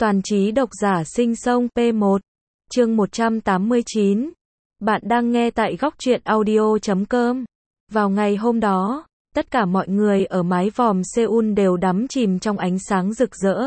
Toàn trí độc giả sinh sông P1, chương 189. Bạn đang nghe tại góc truyện audio.com. Vào ngày hôm đó, tất cả mọi người ở mái vòm Seoul đều đắm chìm trong ánh sáng rực rỡ.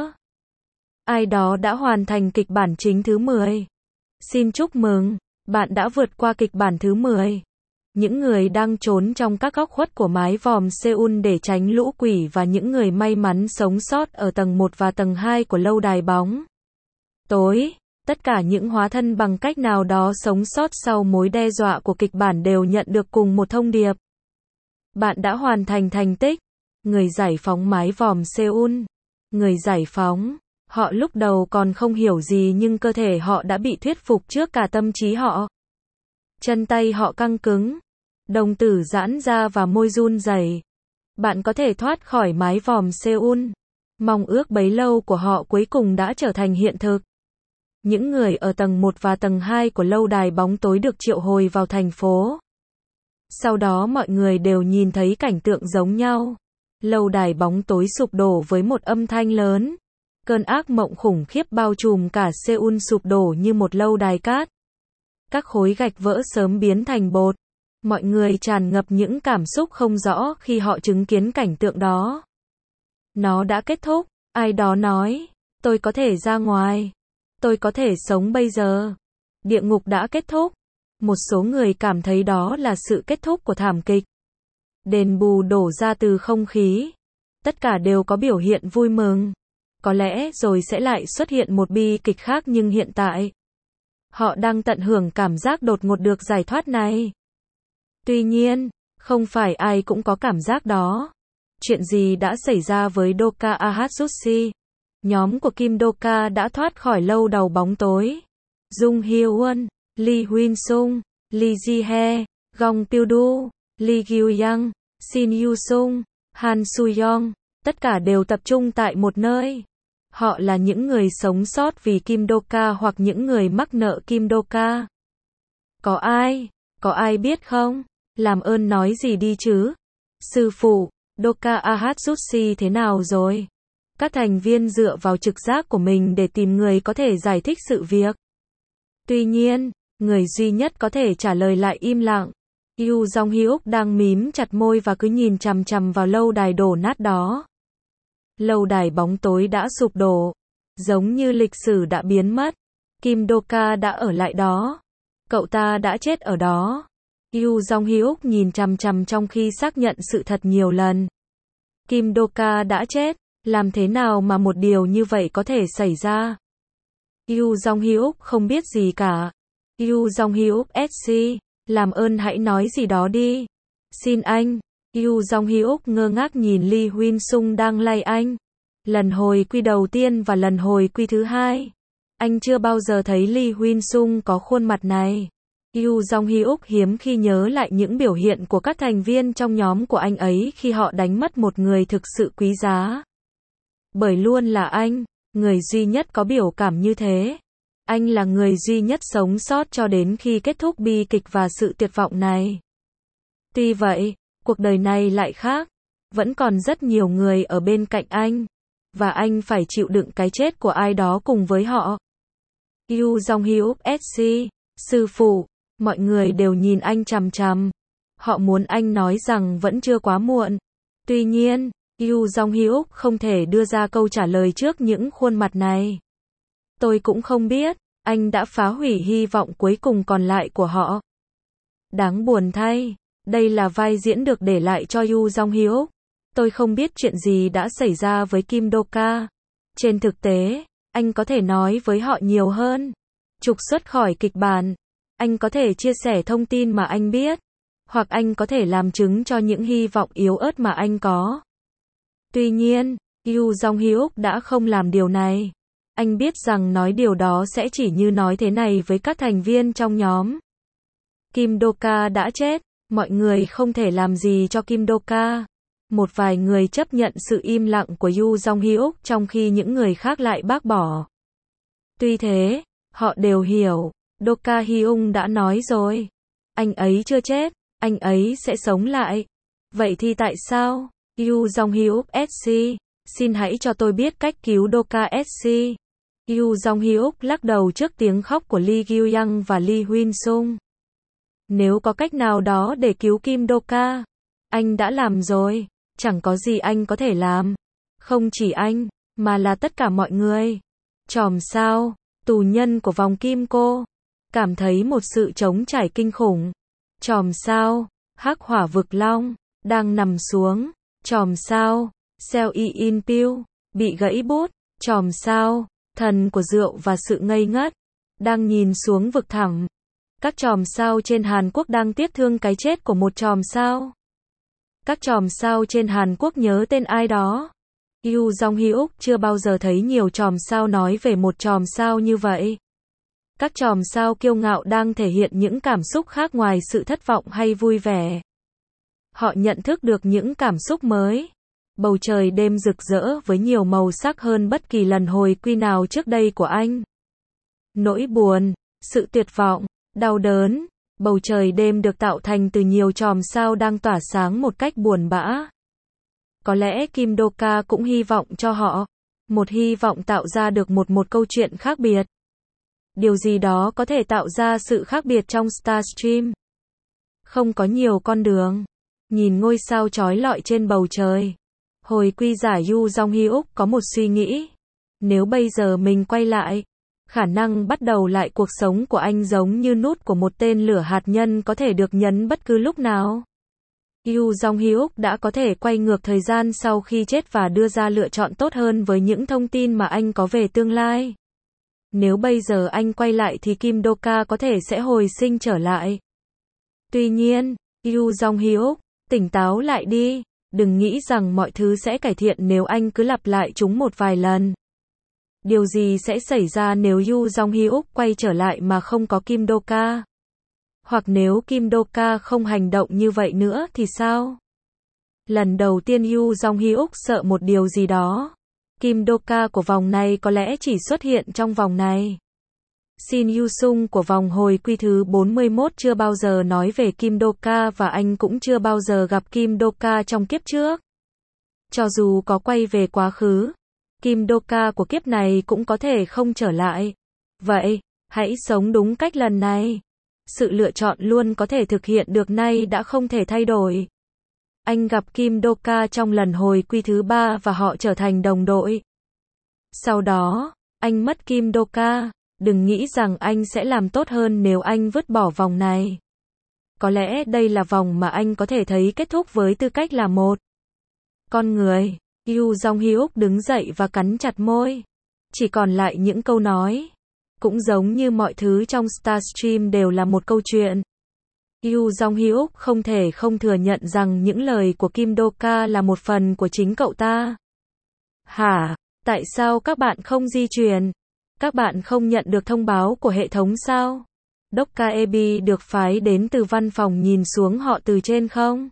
Ai đó đã hoàn thành kịch bản chính thứ 10. Xin chúc mừng, bạn đã vượt qua kịch bản thứ 10. Những người đang trốn trong các góc khuất của mái vòm Seoul để tránh lũ quỷ và những người may mắn sống sót ở tầng 1 và tầng 2 của lâu đài bóng tối. Tất cả những hóa thân bằng cách nào đó sống sót sau mối đe dọa của kịch bản đều nhận được cùng một thông điệp. Bạn đã hoàn thành thành tích. Người giải phóng mái vòm Seoul. Người giải phóng. Họ lúc đầu còn không hiểu gì nhưng cơ thể họ đã bị thuyết phục trước cả tâm trí họ. Chân tay họ căng cứng. Đồng tử giãn ra và môi run rẩy. Bạn có thể thoát khỏi mái vòm Seoul. Mong ước bấy lâu của họ cuối cùng đã trở thành hiện thực. Những người ở tầng 1 và tầng 2 của lâu đài bóng tối được triệu hồi vào thành phố. Sau đó mọi người đều nhìn thấy cảnh tượng giống nhau. Lâu đài bóng tối sụp đổ với một âm thanh lớn. Cơn ác mộng khủng khiếp bao trùm cả Seoul sụp đổ như một lâu đài cát. Các khối gạch vỡ sớm biến thành bột. Mọi người tràn ngập những cảm xúc không rõ khi họ chứng kiến cảnh tượng đó. Nó đã kết thúc, ai đó nói, tôi có thể ra ngoài. Tôi có thể sống bây giờ. Địa ngục đã kết thúc. Một số người cảm thấy đó là sự kết thúc của thảm kịch. Đền bù đổ ra từ không khí. Tất cả đều có biểu hiện vui mừng. Có lẽ rồi sẽ lại xuất hiện một bi kịch khác nhưng hiện tại, họ đang tận hưởng cảm giác đột ngột được giải thoát này. Tuy nhiên, không phải ai cũng có cảm giác đó. Chuyện gì đã xảy ra với Doka Ahatsushi? Nhóm của Kim Doka đã thoát khỏi lâu đầu bóng tối. Jung Hyo-won, Lee Huynh-sung, Lee Ji-hye, Gong Pil-du, Lee Gyu-young, Shin Yu-sung, Han Su-young, tất cả đều tập trung tại một nơi. Họ là những người sống sót vì Kim Doka hoặc những người mắc nợ Kim Doka. Có ai biết không? Làm ơn nói gì đi chứ? Sư phụ, Doka Ahatsushi thế nào rồi? Các thành viên dựa vào trực giác của mình để tìm người có thể giải thích sự việc. Tuy nhiên, người duy nhất có thể trả lời lại im lặng. Yu Jong-hyuk đang mím chặt môi và cứ nhìn chằm chằm vào lâu đài đổ nát đó. Lâu đài bóng tối đã sụp đổ. Giống như lịch sử đã biến mất. Kim Doka đã ở lại đó. Cậu ta đã chết ở đó. Yu Jong-hyuk nhìn chằm chằm trong khi xác nhận sự thật nhiều lần. Kim Doka đã chết. Làm thế nào mà một điều như vậy có thể xảy ra? Yu Jong-hyuk không biết gì cả. Yu Jong-hyuk SC, làm ơn hãy nói gì đó đi. Xin anh. Yu Jong-hyuk ngơ ngác nhìn Lee Huynh-sung đang lay anh. Lần hồi quy đầu tiên và lần hồi quy thứ hai. Anh chưa bao giờ thấy Lee Huynh-sung có khuôn mặt này. Yu Jong-hyuk hiếm khi nhớ lại những biểu hiện của các thành viên trong nhóm của anh ấy khi họ đánh mất một người thực sự quý giá. Bởi luôn là anh, người duy nhất có biểu cảm như thế. Anh là người duy nhất sống sót cho đến khi kết thúc bi kịch và sự tuyệt vọng này. Tuy vậy, cuộc đời này lại khác. Vẫn còn rất nhiều người ở bên cạnh anh. Và anh phải chịu đựng cái chết của ai đó cùng với họ. Yu Jong-hyuk SC, sư phụ, mọi người đều nhìn anh chằm chằm. Họ muốn anh nói rằng vẫn chưa quá muộn. Tuy nhiên, Yu Jong-hyuk không thể đưa ra câu trả lời trước những khuôn mặt này. Tôi cũng không biết, anh đã phá hủy hy vọng cuối cùng còn lại của họ. Đáng buồn thay, đây là vai diễn được để lại cho Yu Jong-hyuk. Tôi không biết chuyện gì đã xảy ra với Kim Doka. Trên thực tế, anh có thể nói với họ nhiều hơn. Trục xuất khỏi kịch bản. Anh có thể chia sẻ thông tin mà anh biết. Hoặc anh có thể làm chứng cho những hy vọng yếu ớt mà anh có. Tuy nhiên, Yu Jong-hyuk đã không làm điều này. Anh biết rằng nói điều đó sẽ chỉ như nói thế này với các thành viên trong nhóm. Kim Doka đã chết, mọi người không thể làm gì cho Kim Doka. Một vài người chấp nhận sự im lặng của Yu Jong-hyuk trong khi những người khác lại bác bỏ. Tuy thế, họ đều hiểu, Doka Hyung đã nói rồi. Anh ấy chưa chết, anh ấy sẽ sống lại. Vậy thì tại sao? Yu Jong-hyuk SC, xin hãy cho tôi biết cách cứu Doka SC. Yoo Jong-hyuk lắc đầu trước tiếng khóc của Lee Gyu-young và Lee Huynh-sung. Nếu có cách nào đó để cứu Kim Do-ka, anh đã làm rồi, chẳng có gì anh có thể làm. Không chỉ anh, mà là tất cả mọi người. Chòm sao, tù nhân của vòng kim cô, cảm thấy một sự trống trải kinh khủng. Chòm sao, hắc hỏa vực long, đang nằm xuống. Chòm sao, Seo In Pil, bị gãy bút. Chòm sao, thần của rượu và sự ngây ngất, đang nhìn xuống vực thẳm. Các chòm sao trên Hàn Quốc đang tiếc thương cái chết của một chòm sao. Các chòm sao trên Hàn Quốc nhớ tên ai đó. Yoo Jong-hyuk chưa bao giờ thấy nhiều chòm sao nói về một chòm sao như vậy. Các chòm sao kiêu ngạo đang thể hiện những cảm xúc khác ngoài sự thất vọng hay vui vẻ. Họ nhận thức được những cảm xúc mới. Bầu trời đêm rực rỡ với nhiều màu sắc hơn bất kỳ lần hồi quy nào trước đây của anh. Nỗi buồn, sự tuyệt vọng, đau đớn. Bầu trời đêm được tạo thành từ nhiều chòm sao đang tỏa sáng một cách buồn bã. Có lẽ Kim Do-ka cũng hy vọng cho họ. Một hy vọng tạo ra được một câu chuyện khác biệt. Điều gì đó có thể tạo ra sự khác biệt trong Starstream. Không có nhiều con đường. Nhìn ngôi sao chói lọi trên bầu trời. Hồi quy giả Yoo Jong-hyuk có một suy nghĩ. Nếu bây giờ mình quay lại, khả năng bắt đầu lại cuộc sống của anh giống như nút của một tên lửa hạt nhân có thể được nhấn bất cứ lúc nào. Yoo Jong-hyuk đã có thể quay ngược thời gian sau khi chết và đưa ra lựa chọn tốt hơn với những thông tin mà anh có về tương lai. Nếu bây giờ anh quay lại thì Kim Do-ka có thể sẽ hồi sinh trở lại. Tuy nhiên, Yoo Jong-hyuk, tỉnh táo lại đi. Đừng nghĩ rằng mọi thứ sẽ cải thiện nếu anh cứ lặp lại chúng một vài lần. Điều gì sẽ xảy ra nếu Yoo Jong-hyuk quay trở lại mà không có Kim Do-ka? Hoặc nếu Kim Do-ka không hành động như vậy nữa thì sao? Lần đầu tiên Yoo Jong-hyuk sợ một điều gì đó. Kim Do-ka của vòng này có lẽ chỉ xuất hiện trong vòng này. Shin Yu-sung của vòng hồi quy thứ 41 chưa bao giờ nói về Kim Do-ka và anh cũng chưa bao giờ gặp Kim Do-ka trong kiếp trước. Cho dù có quay về quá khứ, Kim Do-ka của kiếp này cũng có thể không trở lại. Vậy, hãy sống đúng cách lần này. Sự lựa chọn luôn có thể thực hiện được nay đã không thể thay đổi. Anh gặp Kim Do-ka trong lần hồi quy thứ 3 và họ trở thành đồng đội. Sau đó, anh mất Kim Do-ka. Đừng nghĩ rằng anh sẽ làm tốt hơn nếu anh vứt bỏ vòng này. Có lẽ đây là vòng mà anh có thể thấy kết thúc với tư cách là một con người. Yoo Jong-hyuk đứng dậy và cắn chặt môi. Chỉ còn lại những câu nói. Cũng giống như mọi thứ trong Starstream đều là một câu chuyện. Yoo Jong-hyuk không thể không thừa nhận rằng những lời của Kim Do-ka là một phần của chính cậu ta. Hả? Tại sao các bạn không di chuyển? Các bạn không nhận được thông báo của hệ thống sao? Do-ka-ebi được phái đến từ văn phòng nhìn xuống họ từ trên không?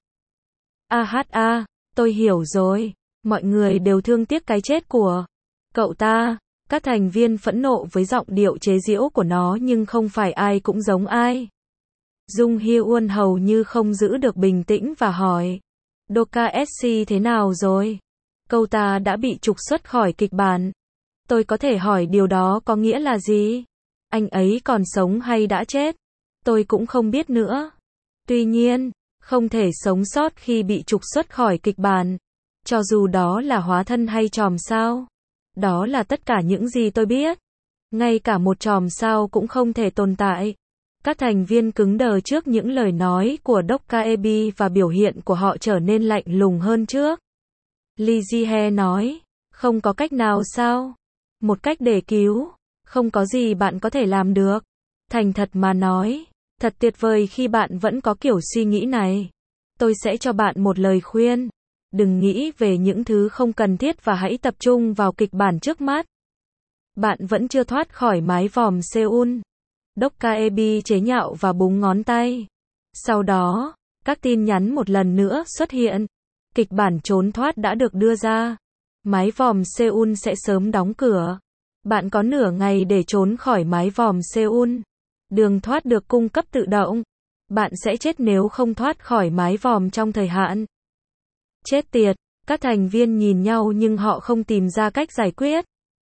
AHA, tôi hiểu rồi. Mọi người đều thương tiếc cái chết của cậu ta. Các thành viên phẫn nộ với giọng điệu chế giễu của nó nhưng không phải ai cũng giống ai. Jung Hye-won hầu như không giữ được bình tĩnh và hỏi. Do-ka-sc thế nào rồi? Cậu ta đã bị trục xuất khỏi kịch bản. Tôi có thể hỏi điều đó có nghĩa là gì? Anh ấy còn sống hay đã chết? Tôi cũng không biết nữa. Tuy nhiên, không thể sống sót khi bị trục xuất khỏi kịch bản. Cho dù đó là hóa thân hay chòm sao. Đó là tất cả những gì tôi biết. Ngay cả một chòm sao cũng không thể tồn tại. Các thành viên cứng đờ trước những lời nói của Do-ka-ebi và biểu hiện của họ trở nên lạnh lùng hơn trước. Lee Ji-hye nói, không có cách nào sao? Một cách để cứu. Không có gì bạn có thể làm được. Thành thật mà nói, thật tuyệt vời khi bạn vẫn có kiểu suy nghĩ này. Tôi sẽ cho bạn một lời khuyên. Đừng nghĩ về những thứ không cần thiết và hãy tập trung vào kịch bản trước mắt. Bạn vẫn chưa thoát khỏi mái vòm Seoul. Do-ka-ebi chế nhạo và búng ngón tay. Sau đó, các tin nhắn một lần nữa xuất hiện. Kịch bản trốn thoát đã được đưa ra. Mái vòm Seoul sẽ sớm đóng cửa. Bạn có nửa ngày để trốn khỏi mái vòm Seoul. Đường thoát được cung cấp tự động. Bạn sẽ chết nếu không thoát khỏi mái vòm trong thời hạn. Chết tiệt, các thành viên nhìn nhau nhưng họ không tìm ra cách giải quyết.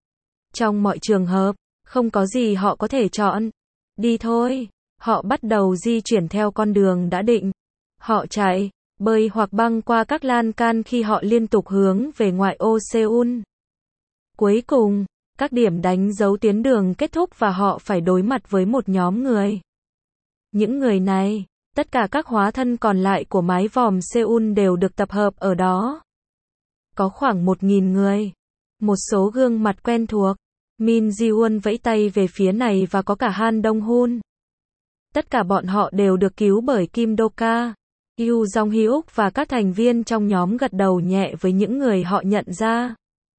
Trong mọi trường hợp, không có gì họ có thể chọn. Đi thôi. Họ bắt đầu di chuyển theo con đường đã định. Họ chạy, bơi hoặc băng qua các lan can khi họ liên tục hướng về ngoại ô Seoul. Cuối cùng, các điểm đánh dấu tuyến đường kết thúc và họ phải đối mặt với một nhóm người. Những người này, tất cả các hóa thân còn lại của mái vòm Seoul đều được tập hợp ở đó. Có khoảng 1.000 người. Một số gương mặt quen thuộc. Min Ji-won vẫy tay về phía này và có cả Han Dong-hun. Tất cả bọn họ đều được cứu bởi Kim Do-ka. Yoo Jong-hyuk và các thành viên trong nhóm gật đầu nhẹ với những người họ nhận ra.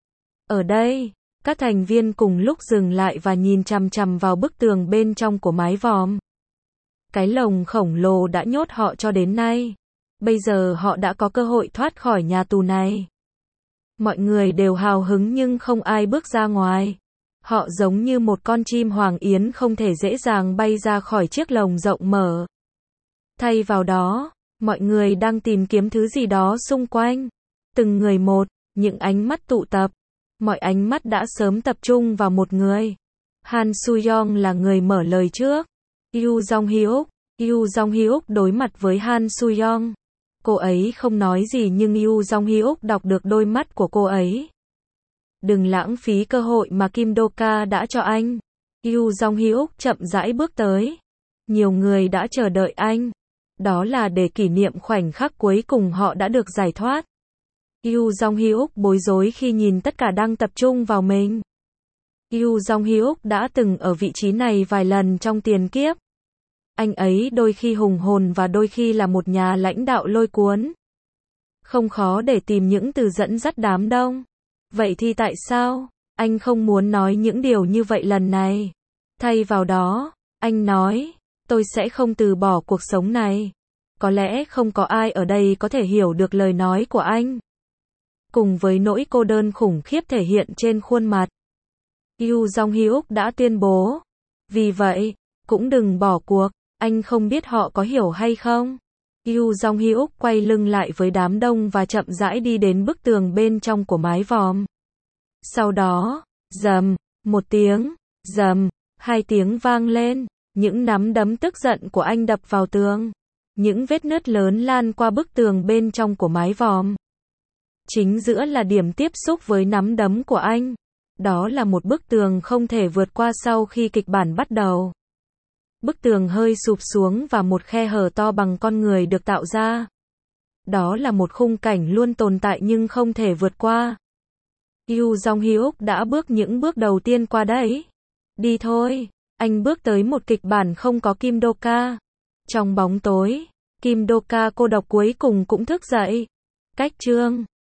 Ở đây, các thành viên cùng lúc dừng lại và nhìn chằm chằm vào bức tường bên trong của mái vòm. Cái lồng khổng lồ đã nhốt họ cho đến nay. Bây giờ họ đã có cơ hội thoát khỏi nhà tù này. Mọi người đều hào hứng nhưng không ai bước ra ngoài. Họ giống như một con chim hoàng yến không thể dễ dàng bay ra khỏi chiếc lồng rộng mở. Thay vào đó, mọi người đang tìm kiếm thứ gì đó xung quanh. Từng người một, những ánh mắt tụ tập. Mọi ánh mắt đã sớm tập trung vào một người. Han Soo-young là người mở lời trước. Yoo Jong-hyuk đối mặt với Han Soo-young. Cô ấy không nói gì nhưng Yoo Jong-hyuk đọc được đôi mắt của cô ấy. Đừng lãng phí cơ hội mà Kim Do-ka đã cho anh. Yoo Jong-hyuk chậm rãi bước tới. Nhiều người đã chờ đợi anh. Đó là để kỷ niệm khoảnh khắc cuối cùng họ đã được giải thoát. Yoo Jong-hyuk bối rối khi nhìn tất cả đang tập trung vào mình. Yoo Jong-hyuk đã từng ở vị trí này vài lần trong tiền kiếp. Anh ấy đôi khi hùng hồn và đôi khi là một nhà lãnh đạo lôi cuốn. Không khó để tìm những từ dẫn dắt đám đông. Vậy thì tại sao anh không muốn nói những điều như vậy lần này? Thay vào đó, anh nói, tôi sẽ không từ bỏ cuộc sống này. Có lẽ không có ai ở đây có thể hiểu được lời nói của anh. Cùng với nỗi cô đơn khủng khiếp thể hiện trên khuôn mặt, Yoo Jong-hyuk đã tuyên bố. Vì vậy, cũng đừng bỏ cuộc. Anh không biết họ có hiểu hay không. Yoo Jong-hyuk quay lưng lại với đám đông và chậm rãi đi đến bức tường bên trong của mái vòm. Sau đó, rầm, một tiếng, rầm, hai tiếng vang lên. Những nắm đấm tức giận của anh đập vào tường. Những vết nứt lớn lan qua bức tường bên trong của mái vòm. Chính giữa là điểm tiếp xúc với nắm đấm của anh. Đó là một bức tường không thể vượt qua sau khi kịch bản bắt đầu. Bức tường hơi sụp xuống và một khe hở to bằng con người được tạo ra. Đó là một khung cảnh luôn tồn tại nhưng không thể vượt qua. Yoo Jong-hyuk đã bước những bước đầu tiên qua đấy. Đi thôi. Anh bước tới một kịch bản không có Kim Do-ka. Trong bóng tối, Kim Do-ka cô độc cuối cùng cũng thức dậy. Cách chương